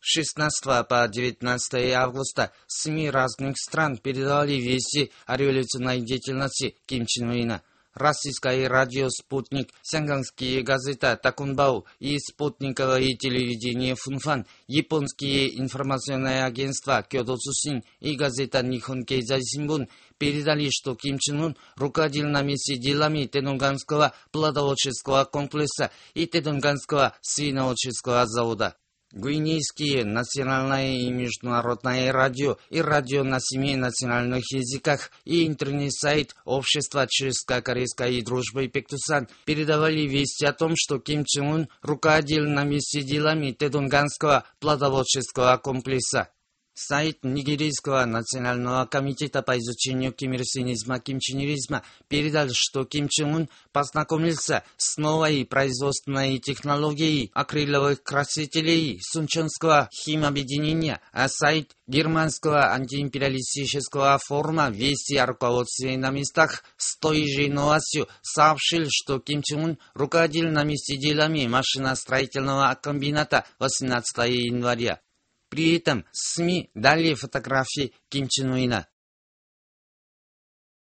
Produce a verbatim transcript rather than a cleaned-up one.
шестнадцатого по девятнадцатое августа СМИ разных стран передали вести о революционной деятельности Ким Чен Ына. Российское радио «Спутник», сянганские газеты «Такунбау» и спутниковое телевидение «Фунфан», японские информационные агентства «Кёдо Цусин» и газета «Нихон Кейзай Синбун» передали, что Ким Чен Ын руководил на месте делами Тэдунганского плодоводческого комплекса и Тэдунганского свиноводческого завода. Гвинейские национальное и международное радио и радио на семи национальных языках и интернет-сайт Общества чешско-корейской дружбы Пектусан передавали вести о том, что Ким Чен Ын руководил на месте делами Тэдунганского плодоводческого комплекса. Сайт Нигерийского национального комитета по изучению кимирсинизма, кимченеризма передал, что Ким Чен Ын познакомился с новой производственной технологией акриловых красителей Сунчонского химобъединения, а сайт Германского антиимпериалистического форума «Вести о руководстве на местах» с той же новостью сообщил, что Ким Чен Ын руководил на месте делами машиностроительного комбината восемнадцатого января. При этом СМИ дали фотографии Ким Чен Ына.